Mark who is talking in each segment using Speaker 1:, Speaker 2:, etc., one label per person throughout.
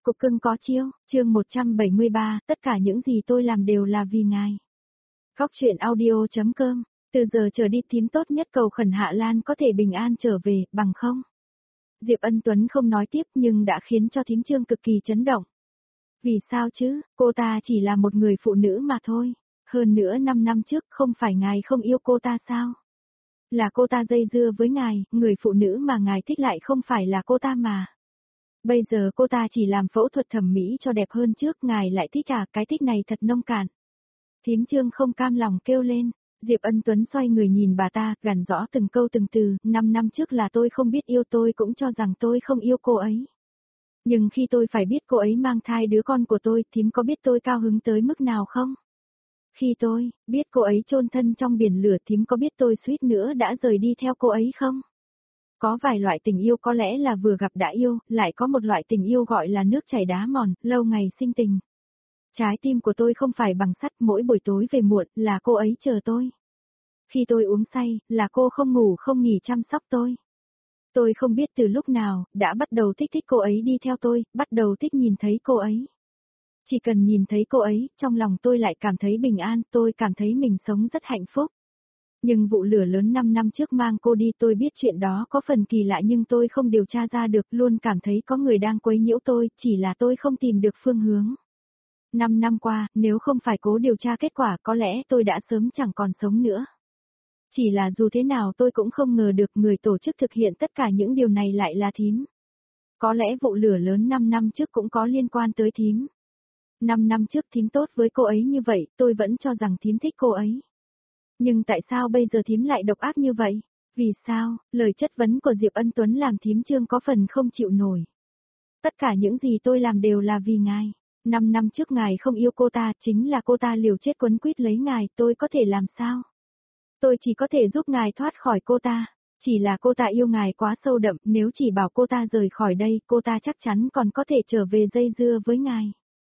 Speaker 1: cục cưng có chiêu, chương 173, tất cả những gì tôi làm đều là vì ngài. Góc truyện audio.com, từ giờ trở đi thím tốt nhất cầu khẩn Hạ Lan có thể bình an trở về, bằng không. Diệp Ân Tuấn không nói tiếp nhưng đã khiến cho thím Trương cực kỳ chấn động. Vì sao chứ, cô ta chỉ là một người phụ nữ mà thôi. Hơn nữa 5 năm trước không phải ngài không yêu cô ta sao? Là cô ta dây dưa với ngài, người phụ nữ mà ngài thích lại không phải là cô ta mà. Bây giờ cô ta chỉ làm phẫu thuật thẩm mỹ cho đẹp hơn trước, ngài lại thích à, cái thích này thật nông cạn. Thím Trương không cam lòng kêu lên. Diệp Ân Tuấn xoay người nhìn bà ta, gằn rõ từng câu từng từ, 5 năm trước là tôi không biết yêu, tôi cũng cho rằng tôi không yêu cô ấy. Nhưng khi tôi phải biết cô ấy mang thai đứa con của tôi, thím có biết tôi cao hứng tới mức nào không? Khi tôi biết cô ấy chôn thân trong biển lửa, thím có biết tôi suýt nữa đã rời đi theo cô ấy không? Có vài loại tình yêu có lẽ là vừa gặp đã yêu, lại có một loại tình yêu gọi là nước chảy đá mòn, lâu ngày sinh tình. Trái tim của tôi không phải bằng sắt, mỗi buổi tối về muộn là cô ấy chờ tôi. Khi tôi uống say, là cô không ngủ không nghỉ chăm sóc tôi. Tôi không biết từ lúc nào, đã bắt đầu thích cô ấy đi theo tôi, bắt đầu thích nhìn thấy cô ấy. Chỉ cần nhìn thấy cô ấy, trong lòng tôi lại cảm thấy bình an, tôi cảm thấy mình sống rất hạnh phúc. Nhưng vụ lửa lớn 5 năm trước mang cô đi, tôi biết chuyện đó có phần kỳ lạ nhưng tôi không điều tra ra được, luôn cảm thấy có người đang quấy nhiễu tôi, chỉ là tôi không tìm được phương hướng. 5 năm qua, nếu không phải cố điều tra kết quả có lẽ tôi đã sớm chẳng còn sống nữa. Chỉ là dù thế nào tôi cũng không ngờ được người tổ chức thực hiện tất cả những điều này lại là thím. Có lẽ vụ lửa lớn 5 năm trước cũng có liên quan tới thím. 5 năm trước thím tốt với cô ấy như vậy, tôi vẫn cho rằng thím thích cô ấy. Nhưng tại sao bây giờ thím lại độc ác như vậy? Vì sao? Lời chất vấn của Diệp Ân Tuấn làm thím Trương có phần không chịu nổi. Tất cả những gì tôi làm đều là vì ngài. 5 năm trước ngài không yêu cô ta, chính là cô ta liều chết quấn quýt lấy ngài, tôi có thể làm sao? Tôi chỉ có thể giúp ngài thoát khỏi cô ta. Chỉ là cô ta yêu ngài quá sâu đậm, nếu chỉ bảo cô ta rời khỏi đây, cô ta chắc chắn còn có thể trở về dây dưa với ngài.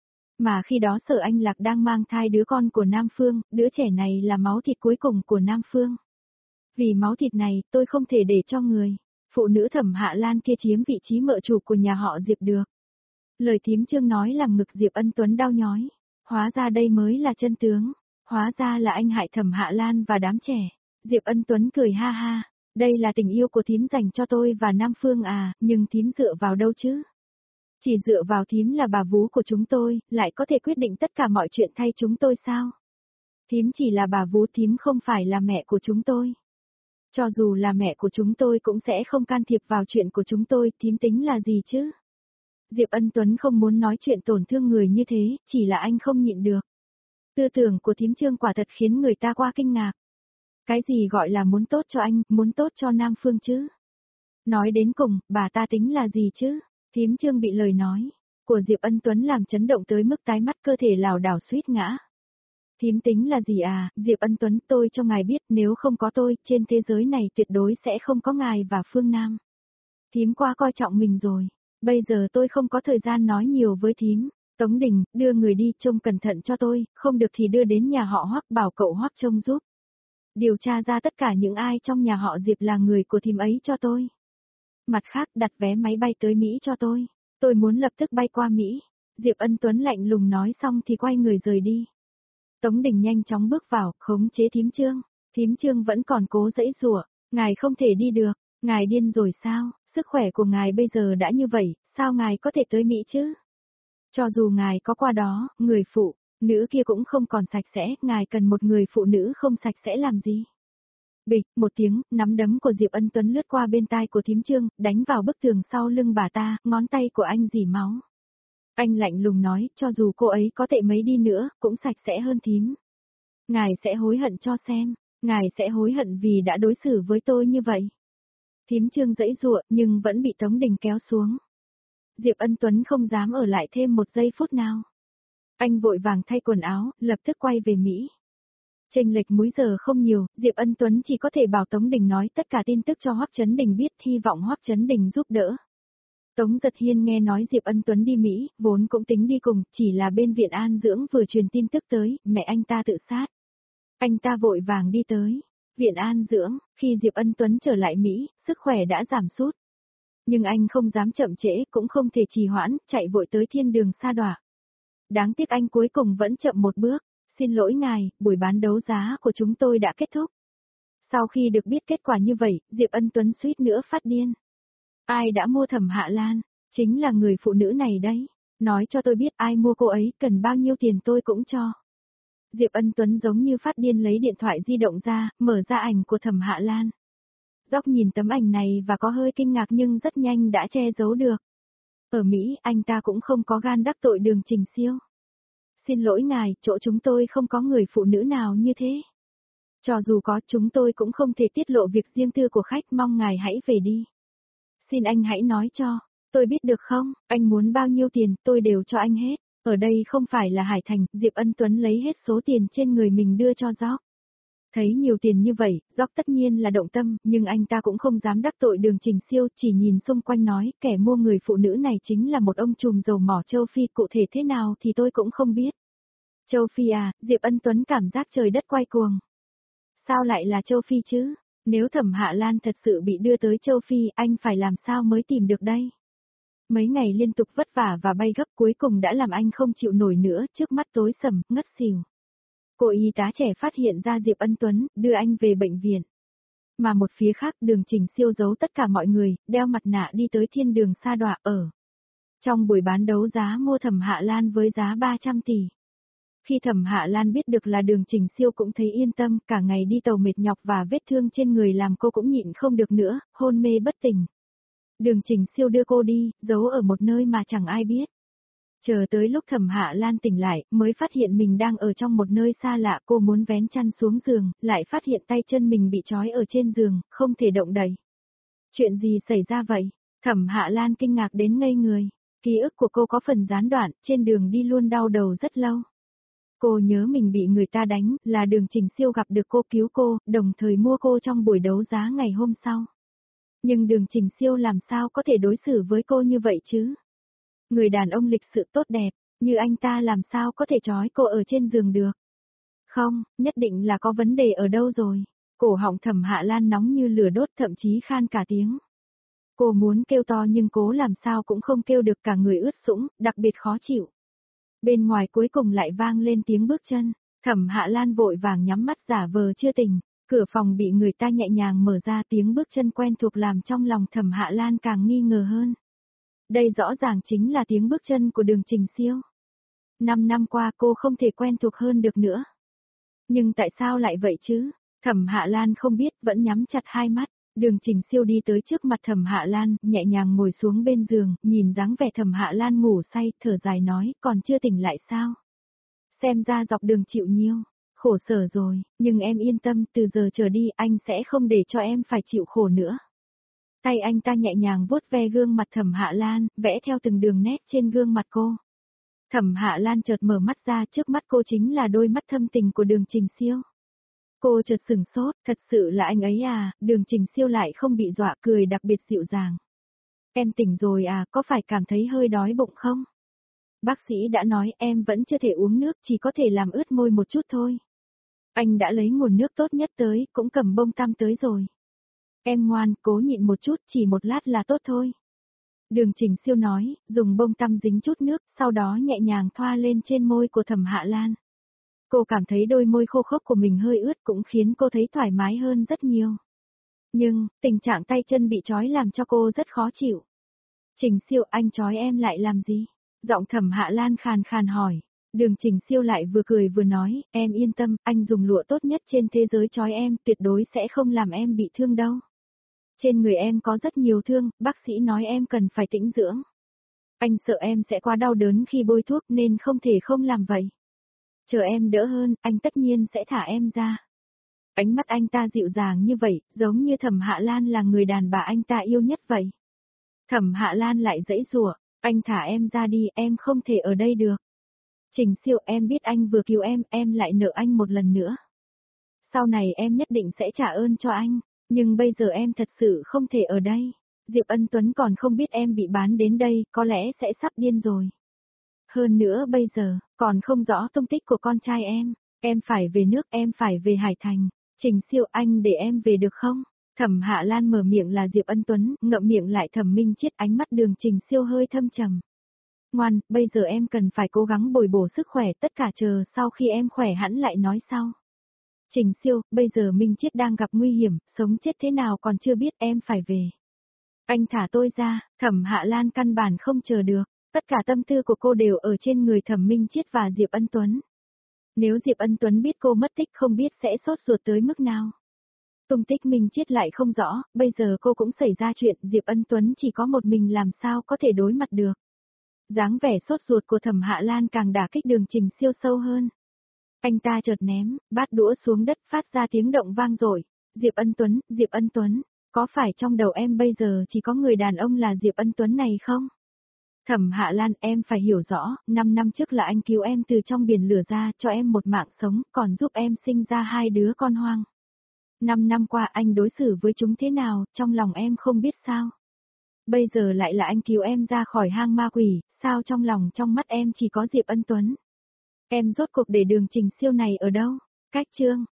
Speaker 1: Mà khi đó Sở Anh Lạc đang mang thai đứa con của Nam Phương, đứa trẻ này là máu thịt cuối cùng của Nam Phương. Vì máu thịt này, tôi không thể để cho người phụ nữ Thẩm Hạ Lan kia chiếm vị trí mợ chủ của nhà họ Diệp được. Lời thím Trương nói làm ngực Diệp Ân Tuấn đau nhói. Hóa ra đây mới là chân tướng. Hóa ra là anh hại Thẩm Hạ Lan và đám trẻ. Diệp Ân Tuấn cười ha ha. Đây là tình yêu của thím dành cho tôi và Nam Phương à, nhưng thím dựa vào đâu chứ? Chỉ dựa vào thím là bà vú của chúng tôi, lại có thể quyết định tất cả mọi chuyện thay chúng tôi sao? Thím chỉ là bà vú, thím không phải là mẹ của chúng tôi. Cho dù là mẹ của chúng tôi cũng sẽ không can thiệp vào chuyện của chúng tôi, thím tính là gì chứ? Diệp Ân Tuấn không muốn nói chuyện tổn thương người như thế, chỉ là anh không nhịn được. Tư tưởng của thím Trương quả thật khiến người ta qua kinh ngạc. Cái gì gọi là muốn tốt cho anh, muốn tốt cho Nam Phương chứ? Nói đến cùng, bà ta tính là gì chứ? Thím Trương bị lời nói của Diệp Ân Tuấn làm chấn động tới mức tái mắt, cơ thể lảo đảo suýt ngã. Thím tính là gì à, Diệp Ân Tuấn, tôi cho ngài biết nếu không có tôi, trên thế giới này tuyệt đối sẽ không có ngài và Phương Nam. Thím quá coi trọng mình rồi. Bây giờ tôi không có thời gian nói nhiều với thím. Tống Đình, đưa người đi trông cẩn thận cho tôi, không được thì đưa đến nhà họ Hoắc, bảo cậu Hoắc trông giúp. Điều tra ra tất cả những ai trong nhà họ Diệp là người của thím ấy cho tôi. Mặt khác, đặt vé máy bay tới Mỹ cho tôi. Tôi muốn lập tức bay qua Mỹ. Diệp Ân Tuấn lạnh lùng nói xong thì quay người rời đi. Tống Đình nhanh chóng bước vào, khống chế thím Trương. Thím Trương vẫn còn cố giãy giụa. Ngài không thể đi được. Ngài điên rồi sao? Sức khỏe của ngài bây giờ đã như vậy, sao ngài có thể tới Mỹ chứ? Cho dù ngài có qua đó, người phụ nữ kia cũng không còn sạch sẽ, ngài cần một người phụ nữ không sạch sẽ làm gì? Bịch, một tiếng, nắm đấm của Diệp Ân Tuấn lướt qua bên tai của thím Trương, đánh vào bức tường sau lưng bà ta, ngón tay của anh rỉ máu. Anh lạnh lùng nói, cho dù cô ấy có tệ mấy đi nữa, cũng sạch sẽ hơn thím. Ngài sẽ hối hận cho xem, ngài sẽ hối hận vì đã đối xử với tôi như vậy. Thím Trương giãy giụa, nhưng vẫn bị Tống Đình kéo xuống. Diệp Ân Tuấn không dám ở lại thêm một giây phút nào. Anh vội vàng thay quần áo, lập tức quay về Mỹ. Chênh lệch múi giờ không nhiều, Diệp Ân Tuấn chỉ có thể bảo Tống Đình nói tất cả tin tức cho Hoắc Chấn Đình biết, hy vọng Hoắc Chấn Đình giúp đỡ. Tống Giật Hiên nghe nói Diệp Ân Tuấn đi Mỹ, vốn cũng tính đi cùng, chỉ là bên viện an dưỡng vừa truyền tin tức tới, mẹ anh ta tự sát. Anh ta vội vàng đi tới viện an dưỡng, khi Diệp Ân Tuấn trở lại Mỹ, sức khỏe đã giảm sút. Nhưng anh không dám chậm trễ, cũng không thể trì hoãn, chạy vội tới thiên đường sa đọa. Đáng tiếc anh cuối cùng vẫn chậm một bước. Xin lỗi ngài, buổi bán đấu giá của chúng tôi đã kết thúc. Sau khi được biết kết quả như vậy, Diệp Ân Tuấn suýt nữa phát điên. Ai đã mua Thẩm Hạ Lan? Chính là người phụ nữ này đấy. Nói cho tôi biết ai mua cô ấy, cần bao nhiêu tiền tôi cũng cho. Diệp Ân Tuấn giống như phát điên lấy điện thoại di động ra, mở ra ảnh của Thẩm Hạ Lan. Dốc nhìn tấm ảnh này và có hơi kinh ngạc nhưng rất nhanh đã che giấu được. Ở Mỹ, anh ta cũng không có gan đắc tội Đường Trình Siêu. Xin lỗi ngài, chỗ chúng tôi không có người phụ nữ nào như thế. Cho dù có, chúng tôi cũng không thể tiết lộ việc riêng tư của khách, mong ngài hãy về đi. Xin anh hãy nói cho, tôi biết được không, anh muốn bao nhiêu tiền, tôi đều cho anh hết. Ở đây không phải là Hải Thành, Diệp Ân Tuấn lấy hết số tiền trên người mình đưa cho Jock. Thấy nhiều tiền như vậy, Jock tất nhiên là động tâm, nhưng anh ta cũng không dám đắc tội Đường Trình Siêu, chỉ nhìn xung quanh nói, kẻ mua người phụ nữ này chính là một ông trùm dầu mỏ châu Phi, cụ thể thế nào thì tôi cũng không biết. Châu Phi à, Diệp Ân Tuấn cảm giác trời đất quay cuồng. Sao lại là châu Phi chứ? Nếu Thẩm Hạ Lan thật sự bị đưa tới châu Phi, anh phải làm sao mới tìm được đây? Mấy ngày liên tục vất vả và bay gấp cuối cùng đã làm anh không chịu nổi nữa, trước mắt tối sầm, ngất xỉu. Cô y tá trẻ phát hiện ra Diệp Ân Tuấn, đưa anh về bệnh viện. Mà một phía khác, Đường Trình Siêu giấu tất cả mọi người, đeo mặt nạ đi tới thiên đường sa đọa ở. Trong buổi bán đấu giá mua Thẩm Hạ Lan với giá 300 tỷ. Khi Thẩm Hạ Lan biết được là Đường Trình Siêu cũng thấy yên tâm, cả ngày đi tàu mệt nhọc và vết thương trên người làm cô cũng nhịn không được nữa, hôn mê bất tỉnh. Đường Trình Siêu đưa cô đi, giấu ở một nơi mà chẳng ai biết. Chờ tới lúc Thẩm Hạ Lan tỉnh lại, mới phát hiện mình đang ở trong một nơi xa lạ, cô muốn vén chăn xuống giường, lại phát hiện tay chân mình bị trói ở trên giường, không thể động đậy. Chuyện gì xảy ra vậy? Thẩm Hạ Lan kinh ngạc đến ngây người. Ký ức của cô có phần gián đoạn, trên đường đi luôn đau đầu rất lâu. Cô nhớ mình bị người ta đánh, là Đường Trình Siêu gặp được cô cứu cô, đồng thời mua cô trong buổi đấu giá ngày hôm sau. Nhưng Đường Trình Siêu làm sao có thể đối xử với cô như vậy chứ? Người đàn ông lịch sự tốt đẹp, như anh ta làm sao có thể trói cô ở trên giường được? Không, nhất định là có vấn đề ở đâu rồi. Cổ họng Thẩm Hạ Lan nóng như lửa đốt, thậm chí khan cả tiếng. Cô muốn kêu to nhưng cố làm sao cũng không kêu được, cả người ướt sũng, đặc biệt khó chịu. Bên ngoài cuối cùng lại vang lên tiếng bước chân, Thẩm Hạ Lan vội vàng nhắm mắt giả vờ chưa tỉnh, cửa phòng bị người ta nhẹ nhàng mở ra, tiếng bước chân quen thuộc làm trong lòng Thẩm Hạ Lan càng nghi ngờ hơn. Đây rõ ràng chính là tiếng bước chân của Đường Trình Siêu. 5 năm qua cô không thể quen thuộc hơn được nữa. Nhưng tại sao lại vậy chứ? Thẩm Hạ Lan không biết, vẫn nhắm chặt hai mắt. Đường Trình Siêu đi tới trước mặt Thẩm Hạ Lan, nhẹ nhàng ngồi xuống bên giường, nhìn dáng vẻ Thẩm Hạ Lan ngủ say, thở dài nói, còn chưa tỉnh lại sao? Xem ra dọc đường chịu nhiều, khổ sở rồi, nhưng em yên tâm, từ giờ trở đi anh sẽ không để cho em phải chịu khổ nữa. Tay anh ta nhẹ nhàng vuốt ve gương mặt Thẩm Hạ Lan, vẽ theo từng đường nét trên gương mặt cô. Thẩm Hạ Lan chợt mở mắt ra, trước mắt cô chính là đôi mắt thâm tình của Đường Trình Siêu. Cô chợt sửng sốt, thật sự là anh ấy à? Đường Trình Siêu lại không bị dọa, cười đặc biệt dịu dàng. Em tỉnh rồi à, có phải cảm thấy hơi đói bụng không? Bác sĩ đã nói em vẫn chưa thể uống nước, chỉ có thể làm ướt môi một chút thôi. Anh đã lấy nguồn nước tốt nhất tới, cũng cầm bông tăm tới rồi. Em ngoan, cố nhịn một chút, chỉ một lát là tốt thôi. Đường Trình Siêu nói, dùng bông tăm dính chút nước, sau đó nhẹ nhàng thoa lên trên môi của Thẩm Hạ Lan. Cô cảm thấy đôi môi khô khốc của mình hơi ướt, cũng khiến cô thấy thoải mái hơn rất nhiều. Nhưng, tình trạng tay chân bị trói làm cho cô rất khó chịu. Trình Siêu, anh trói em lại làm gì? Giọng Thẩm Hạ Lan khàn khàn hỏi. Đường Trình Siêu lại vừa cười vừa nói, em yên tâm, anh dùng lụa tốt nhất trên thế giới trói em, tuyệt đối sẽ không làm em bị thương đâu. Trên người em có rất nhiều thương, bác sĩ nói em cần phải tĩnh dưỡng. Anh sợ em sẽ quá đau đớn khi bôi thuốc nên không thể không làm vậy. Chờ em đỡ hơn, anh tất nhiên sẽ thả em ra. Ánh mắt anh ta dịu dàng như vậy, giống như Thẩm Hạ Lan là người đàn bà anh ta yêu nhất vậy. Thẩm Hạ Lan lại giãy giụa, anh thả em ra đi, em không thể ở đây được. Trình Siêu, em biết anh vừa cứu em lại nợ anh một lần nữa. Sau này em nhất định sẽ trả ơn cho anh, nhưng bây giờ em thật sự không thể ở đây. Diệp Ân Tuấn còn không biết em bị bán đến đây, có lẽ sẽ sắp điên rồi. Hơn nữa bây giờ, còn không rõ tung tích của con trai em phải về nước, em phải về Hải Thành. Trình Siêu, anh để em về được không? Thẩm Hạ Lan mở miệng là Diệp Ân Tuấn, ngậm miệng lại Thẩm Minh Chiết, ánh mắt Đường Trình Siêu hơi thâm trầm. Ngoan, bây giờ em cần phải cố gắng bồi bổ sức khỏe, tất cả chờ sau khi em khỏe hẳn lại nói sau. Trình Siêu, bây giờ Minh Chiết đang gặp nguy hiểm, sống chết thế nào còn chưa biết, em phải về. Anh thả tôi ra. Thẩm Hạ Lan căn bản không chờ được, tất cả tâm tư của cô đều ở trên người Thẩm Minh Chiết và Diệp Ân Tuấn. Nếu Diệp Ân Tuấn biết cô mất tích không biết sẽ sốt ruột tới mức nào. Tung tích Minh Chiết lại không rõ, bây giờ cô cũng xảy ra chuyện, Diệp Ân Tuấn chỉ có một mình làm sao có thể đối mặt được. Dáng vẻ sốt ruột của Thẩm Hạ Lan càng đả kích Đường Trình Siêu sâu hơn. Anh ta chợt ném bát đũa xuống đất, phát ra tiếng động vang dội. Diệp Ân Tuấn, có phải trong đầu em bây giờ chỉ có người đàn ông là Diệp Ân Tuấn này không? Thẩm Hạ Lan, em phải hiểu rõ, 5 năm trước là anh cứu em từ trong biển lửa ra, cho em một mạng sống, còn giúp em sinh ra 2 đứa con hoang. 5 năm qua anh đối xử với chúng thế nào, trong lòng em không biết sao? Bây giờ lại là anh cứu em ra khỏi hang ma quỷ, sao trong lòng trong mắt em chỉ có Diệp Ân Tuấn? Em rốt cuộc để Đường Trình Siêu này ở đâu? Cách chương